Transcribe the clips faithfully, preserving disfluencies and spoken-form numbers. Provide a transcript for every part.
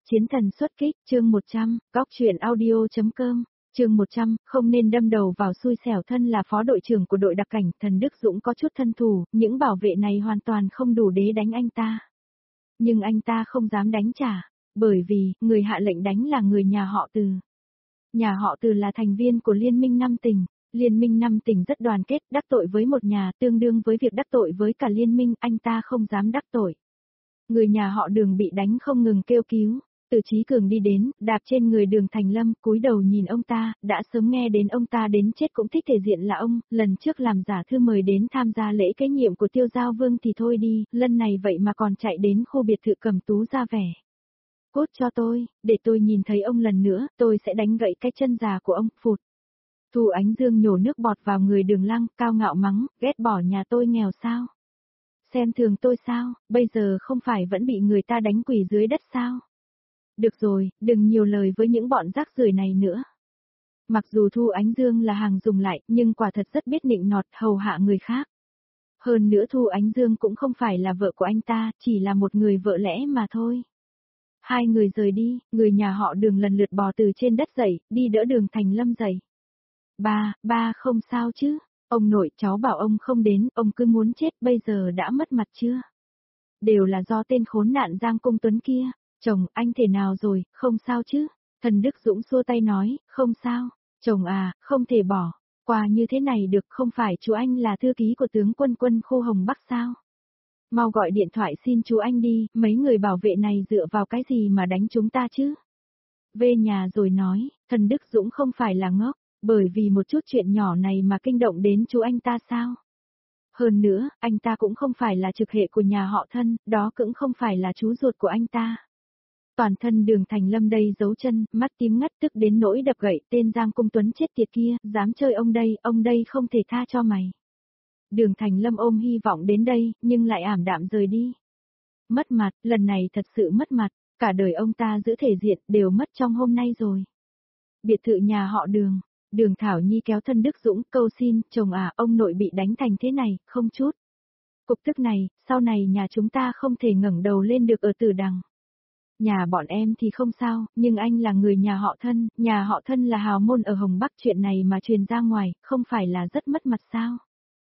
Chiến thần xuất kích, chương một trăm, góc truyện audio.com, chương một trăm, không nên đâm đầu vào xui xẻo. Thân là phó đội trưởng của đội đặc cảnh, Thần Đức Dũng có chút thân thủ, những bảo vệ này hoàn toàn không đủ để đánh anh ta. Nhưng anh ta không dám đánh trả, bởi vì, người hạ lệnh đánh là người nhà họ Từ. Nhà họ Từ là thành viên của Liên minh Năm Tỉnh. Liên minh Năm Tỉnh rất đoàn kết, đắc tội với một nhà tương đương với việc đắc tội với cả liên minh, anh ta không dám đắc tội. Người nhà họ Đường bị đánh không ngừng kêu cứu. Từ Chí Cường đi đến, đạp trên người Đường Thành Lâm, cúi đầu nhìn ông ta, đã sớm nghe đến ông ta đến chết cũng thích thể diện là ông, lần trước làm giả thư mời đến tham gia lễ kế nhiệm của Tiêu Giao Vương thì thôi đi, lần này vậy mà còn chạy đến khu biệt thự Cẩm Tú ra vẻ. Cút cho tôi, để tôi nhìn thấy ông lần nữa, tôi sẽ đánh gãy cái chân già của ông, phụt. Thu Ánh Dương nhổ nước bọt vào người Đường Lăng, cao ngạo mắng, ghét bỏ nhà tôi nghèo sao? Xem thường tôi sao, bây giờ không phải vẫn bị người ta đánh quỳ dưới đất sao? Được rồi, đừng nhiều lời với những bọn rác rưởi này nữa. Mặc dù Thu Ánh Dương là hàng dùng lại, nhưng quả thật rất biết nịnh nọt, hầu hạ người khác. Hơn nữa Thu Ánh Dương cũng không phải là vợ của anh ta, chỉ là một người vợ lẽ mà thôi. Hai người rời đi, người nhà họ Đường lần lượt bò từ trên đất dậy, đi đỡ Đường Thành Lâm dậy. Ba, ba không sao chứ, ông nội cháu bảo ông không đến, ông cứ muốn chết, bây giờ đã mất mặt chưa? Đều là do tên khốn nạn Giang Công Tuấn kia. Chồng, anh thế nào rồi, không sao chứ? Thần Đức Dũng xua tay nói, không sao. Chồng à, không thể bỏ. Qua như thế này được, không phải chú anh là thư ký của tướng quân quân khu Hồng Bắc sao? Mau gọi điện thoại xin chú anh đi, mấy người bảo vệ này dựa vào cái gì mà đánh chúng ta chứ? Về nhà rồi nói, Thần Đức Dũng không phải là ngốc, bởi vì một chút chuyện nhỏ này mà kinh động đến chú anh ta sao? Hơn nữa, anh ta cũng không phải là trực hệ của nhà họ Thân, đó cũng không phải là chú ruột của anh ta. Toàn thân Đường Thành Lâm đây giấu chân, mắt tím ngắt tức đến nỗi đập gậy, tên Giang Công Tuấn chết tiệt kia, dám chơi ông đây, ông đây không thể tha cho mày. Đường Thành Lâm ôm hy vọng đến đây, nhưng lại ảm đạm rời đi. Mất mặt, lần này thật sự mất mặt, cả đời ông ta giữ thể diện, đều mất trong hôm nay rồi. Biệt thự nhà họ Đường, Đường Thảo Nhi kéo thân Đức Dũng, câu xin, chồng à, ông nội bị đánh thành thế này, không chút. Cục tức này, sau này nhà chúng ta không thể ngẩng đầu lên được ở Tử Đằng. Nhà bọn em thì không sao, nhưng anh là người nhà họ Thân, nhà họ Thân là hào môn ở Hồng Bắc, chuyện này mà truyền ra ngoài, không phải là rất mất mặt sao?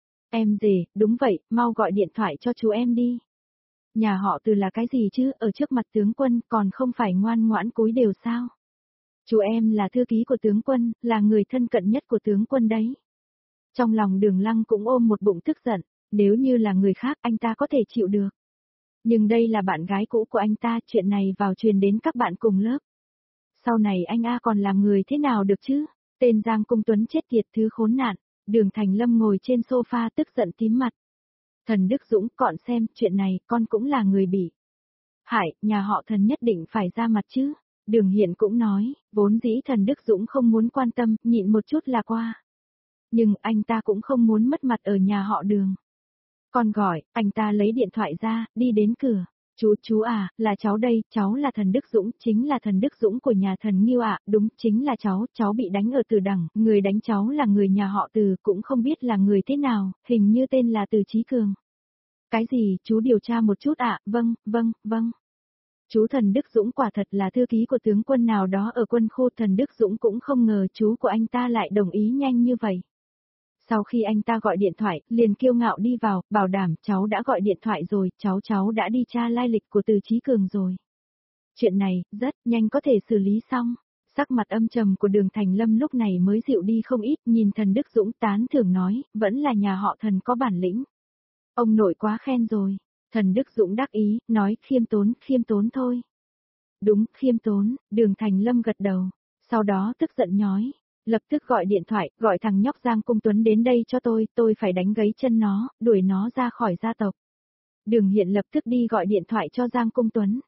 Em dề, đúng vậy, mau gọi điện thoại cho chú em đi. Nhà họ Từ là cái gì chứ, ở trước mặt tướng quân còn không phải ngoan ngoãn cúi đều sao? Chú em là thư ký của tướng quân, là người thân cận nhất của tướng quân đấy. Trong lòng Đường Lăng cũng ôm một bụng tức giận, nếu như là người khác anh ta có thể chịu được. Nhưng đây là bạn gái cũ của anh ta, chuyện này vào truyền đến các bạn cùng lớp. Sau này anh A còn làm người thế nào được chứ? Tên Giang Công Tuấn chết tiệt thứ khốn nạn. Đường Thành Lâm ngồi trên sofa tức giận tím mặt. Thần Đức Dũng, cọn xem, chuyện này con cũng là người bị hại, nhà họ Thần nhất định phải ra mặt chứ. Đường Hiện cũng nói, vốn dĩ Thần Đức Dũng không muốn quan tâm, nhịn một chút là qua. Nhưng anh ta cũng không muốn mất mặt ở nhà họ Đường. Con gọi, anh ta lấy điện thoại ra, đi đến cửa. Chú, chú à, là cháu đây, cháu là Thần Đức Dũng, chính là Thần Đức Dũng của nhà Thần Nghiêu ạ, đúng, chính là cháu, cháu bị đánh ở Từ Đằng, người đánh cháu là người nhà họ Từ, cũng không biết là người thế nào, hình như tên là Từ Chí Cường. Cái gì, chú điều tra một chút ạ, vâng, vâng, vâng. Chú Thần Đức Dũng quả thật là thư ký của tướng quân nào đó ở quân khu, Thần Đức Dũng cũng không ngờ chú của anh ta lại đồng ý nhanh như vậy. Sau khi anh ta gọi điện thoại, liền kiêu ngạo đi vào, bảo đảm cháu đã gọi điện thoại rồi, cháu cháu đã đi tra lai lịch của Từ Chí Cường rồi. Chuyện này, rất nhanh có thể xử lý xong. Sắc mặt âm trầm của Đường Thành Lâm lúc này mới dịu đi không ít, nhìn Thần Đức Dũng tán thưởng nói, vẫn là nhà họ Thần có bản lĩnh. Ông nội quá khen rồi. Thần Đức Dũng đắc ý, nói, khiêm tốn, khiêm tốn thôi. Đúng, khiêm tốn, Đường Thành Lâm gật đầu. Sau đó tức giận nhói. Lập tức gọi điện thoại, gọi thằng nhóc Giang Công Tuấn đến đây cho tôi, tôi phải đánh gãy chân nó, đuổi nó ra khỏi gia tộc. Đường Hiện lập tức đi gọi điện thoại cho Giang Công Tuấn.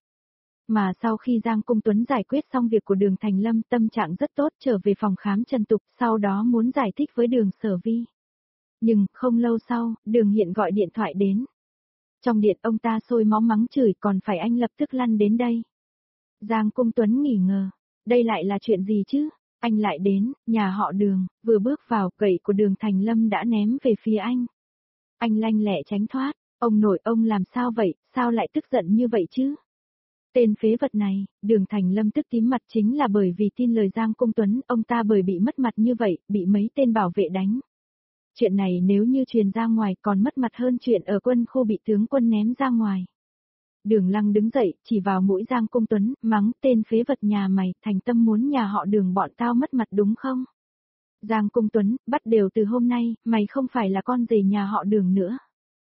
Mà sau khi Giang Công Tuấn giải quyết xong việc của Đường Thành Lâm, tâm trạng rất tốt, trở về phòng khám Trần Tục, sau đó muốn giải thích với Đường Sở Vi. Nhưng, không lâu sau, Đường Hiện gọi điện thoại đến. Trong điện ông ta sôi máu mắng chửi, còn phải anh lập tức lăn đến đây. Giang Công Tuấn nghỉ ngờ, đây lại là chuyện gì chứ? Anh lại đến, nhà họ Đường, vừa bước vào, gậy của Đường Thành Lâm đã ném về phía anh. Anh lanh lẹ tránh thoát, ông nội ông làm sao vậy, sao lại tức giận như vậy chứ? Tên phế vật này, Đường Thành Lâm tức tím mặt chính là bởi vì tin lời Giang Cung Tuấn, ông ta bởi bị mất mặt như vậy, bị mấy tên bảo vệ đánh. Chuyện này nếu như truyền ra ngoài còn mất mặt hơn chuyện ở quân khu bị tướng quân ném ra ngoài. Đường Lăng đứng dậy, chỉ vào mũi Giang Cung Tuấn, mắng tên phế vật nhà mày, thành tâm muốn nhà họ Đường bọn tao mất mặt đúng không? Giang Cung Tuấn, bắt đều từ hôm nay, mày không phải là con rể nhà họ Đường nữa.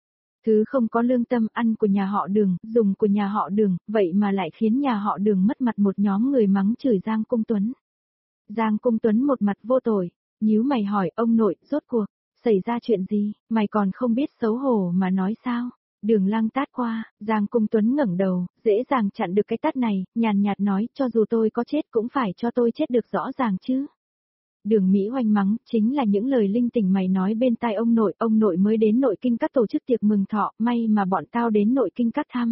Thứ không có lương tâm ăn của nhà họ Đường, dùng của nhà họ Đường, vậy mà lại khiến nhà họ Đường mất mặt một nhóm người mắng chửi Giang Cung Tuấn. Giang Cung Tuấn một mặt vô tội, nhíu mày hỏi ông nội, rốt cuộc, xảy ra chuyện gì, mày còn không biết xấu hổ mà nói sao? Đường Lăng tát qua, Giang Cung Tuấn ngẩng đầu, dễ dàng chặn được cái tát này, nhàn nhạt nói, cho dù tôi có chết cũng phải cho tôi chết được rõ ràng chứ. Đường Mỹ Hoành mắng, chính là những lời linh tinh mày nói bên tai ông nội, ông nội mới đến nội kinh các tổ chức tiệc mừng thọ, may mà bọn tao đến nội kinh các thăm.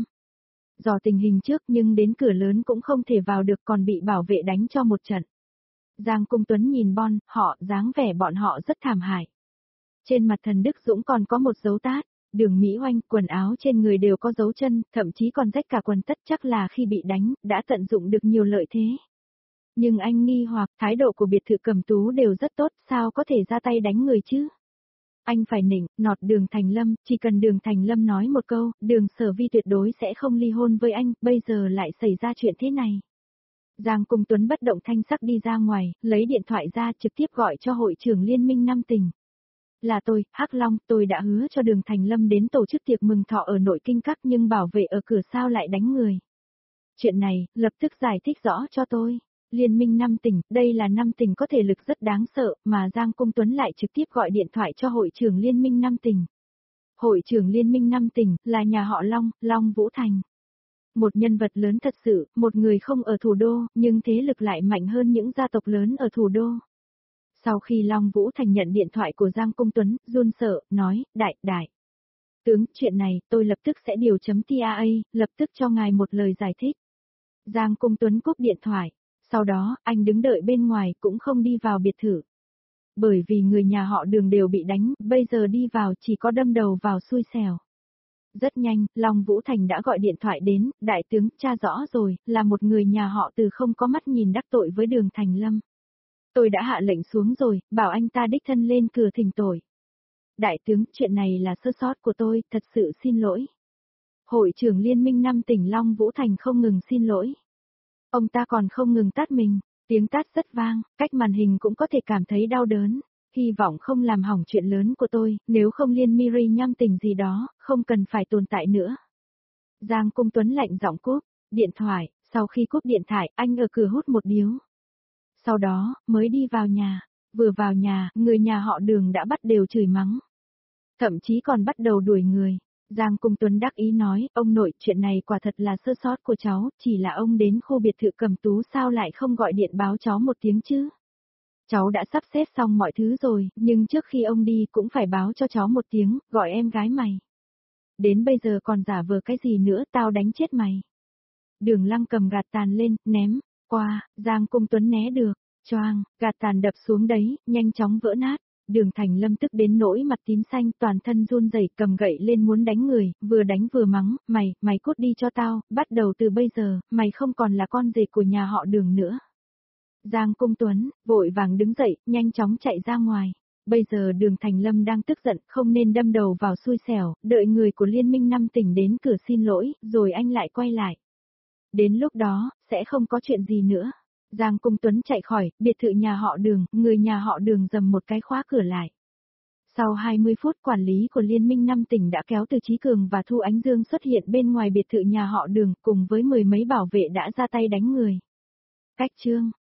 Dò tình hình trước nhưng đến cửa lớn cũng không thể vào được còn bị bảo vệ đánh cho một trận. Giang Cung Tuấn nhìn Bon, họ, dáng vẻ bọn họ rất thảm hại. Trên mặt Thần Đức Dũng còn có một dấu tát, Đường Mỹ Hoành, quần áo trên người đều có dấu chân, thậm chí còn rách cả quần tất chắc là khi bị đánh, đã tận dụng được nhiều lợi thế. Nhưng anh nghi hoặc thái độ của biệt thự Cẩm Tú đều rất tốt, sao có thể ra tay đánh người chứ? Anh phải nịnh, nọt Đường Thành Lâm, chỉ cần Đường Thành Lâm nói một câu, Đường Sở Vi tuyệt đối sẽ không ly hôn với anh, bây giờ lại xảy ra chuyện thế này. Giang Cung Tuấn bất động thanh sắc đi ra ngoài, lấy điện thoại ra trực tiếp gọi cho hội trưởng Liên minh Nam Tỉnh. Là tôi, Hắc Long, tôi đã hứa cho Đường Thành Lâm đến tổ chức tiệc mừng thọ ở nội kinh các nhưng bảo vệ ở cửa sao lại đánh người. Chuyện này, lập tức giải thích rõ cho tôi. Liên minh năm tỉnh, đây là năm tỉnh có thể lực rất đáng sợ, mà Giang Cung Tuấn lại trực tiếp gọi điện thoại cho hội trưởng Liên minh năm tỉnh. Hội trưởng Liên minh năm tỉnh, là nhà họ Long, Long Vũ Thành. Một nhân vật lớn thật sự, một người không ở thủ đô, nhưng thế lực lại mạnh hơn những gia tộc lớn ở thủ đô. Sau khi Long Vũ Thành nhận điện thoại của Giang Cung Tuấn, run sợ, nói, đại, đại. Tướng, chuyện này, tôi lập tức sẽ điều chấm tê a, lập tức cho ngài một lời giải thích. Giang Cung Tuấn cúp điện thoại. Sau đó, anh đứng đợi bên ngoài cũng không đi vào biệt thự. Bởi vì người nhà họ Đường đều bị đánh, bây giờ đi vào chỉ có đâm đầu vào xui xẻo. Rất nhanh, Long Vũ Thành đã gọi điện thoại đến, đại tướng, tra rõ rồi, là một người nhà họ Từ không có mắt nhìn đắc tội với Đường Thành Lâm. Tôi đã hạ lệnh xuống rồi, bảo anh ta đích thân lên cửa thỉnh tội. Đại tướng, chuyện này là sơ sót của tôi, thật sự xin lỗi. Hội trưởng Liên minh năm tỉnh Long Vũ Thành không ngừng xin lỗi. Ông ta còn không ngừng tát mình, tiếng tát rất vang, cách màn hình cũng có thể cảm thấy đau đớn. Hy vọng không làm hỏng chuyện lớn của tôi, nếu không Liên Miri nhăm tỉnh gì đó, không cần phải tồn tại nữa. Giang Cung Tuấn lạnh giọng cúp, điện thoại, sau khi cúp điện thoại, anh ở cửa hút một điếu. Sau đó, mới đi vào nhà, vừa vào nhà, người nhà họ Đường đã bắt đều chửi mắng. Thậm chí còn bắt đầu đuổi người. Giang Cung Tuấn đắc ý nói, ông nội, chuyện này quả thật là sơ sót của cháu, chỉ là ông đến khu biệt thự Cẩm Tú sao lại không gọi điện báo cháu một tiếng chứ? Cháu đã sắp xếp xong mọi thứ rồi, nhưng trước khi ông đi cũng phải báo cho cháu một tiếng, gọi em gái mày. Đến bây giờ còn giả vờ cái gì nữa, tao đánh chết mày. Đường Lăng cầm gạt tàn lên, ném, qua, Giang Cung Tuấn né được, choang, gạt tàn đập xuống đấy, nhanh chóng vỡ nát. Đường Thành Lâm tức đến nỗi mặt tím xanh, toàn thân run rẩy, cầm gậy lên muốn đánh người, vừa đánh vừa mắng, mày, mày cút đi cho tao, bắt đầu từ bây giờ, mày không còn là con rể của nhà họ Đường nữa. Giang Cung Tuấn, vội vàng đứng dậy, nhanh chóng chạy ra ngoài. Bây giờ Đường Thành Lâm đang tức giận, không nên đâm đầu vào xui xẻo, đợi người của Liên minh năm tỉnh đến cửa xin lỗi, rồi anh lại quay lại. Đến lúc đó, sẽ không có chuyện gì nữa. Giang Cung Tuấn chạy khỏi, biệt thự nhà họ Đường, người nhà họ Đường dầm một cái khóa cửa lại. Sau hai mươi phút quản lý của Liên minh năm tỉnh đã kéo Từ Chí Cường và Thu Ánh Dương xuất hiện bên ngoài biệt thự nhà họ Đường cùng với mười mấy bảo vệ đã ra tay đánh người. Cách chương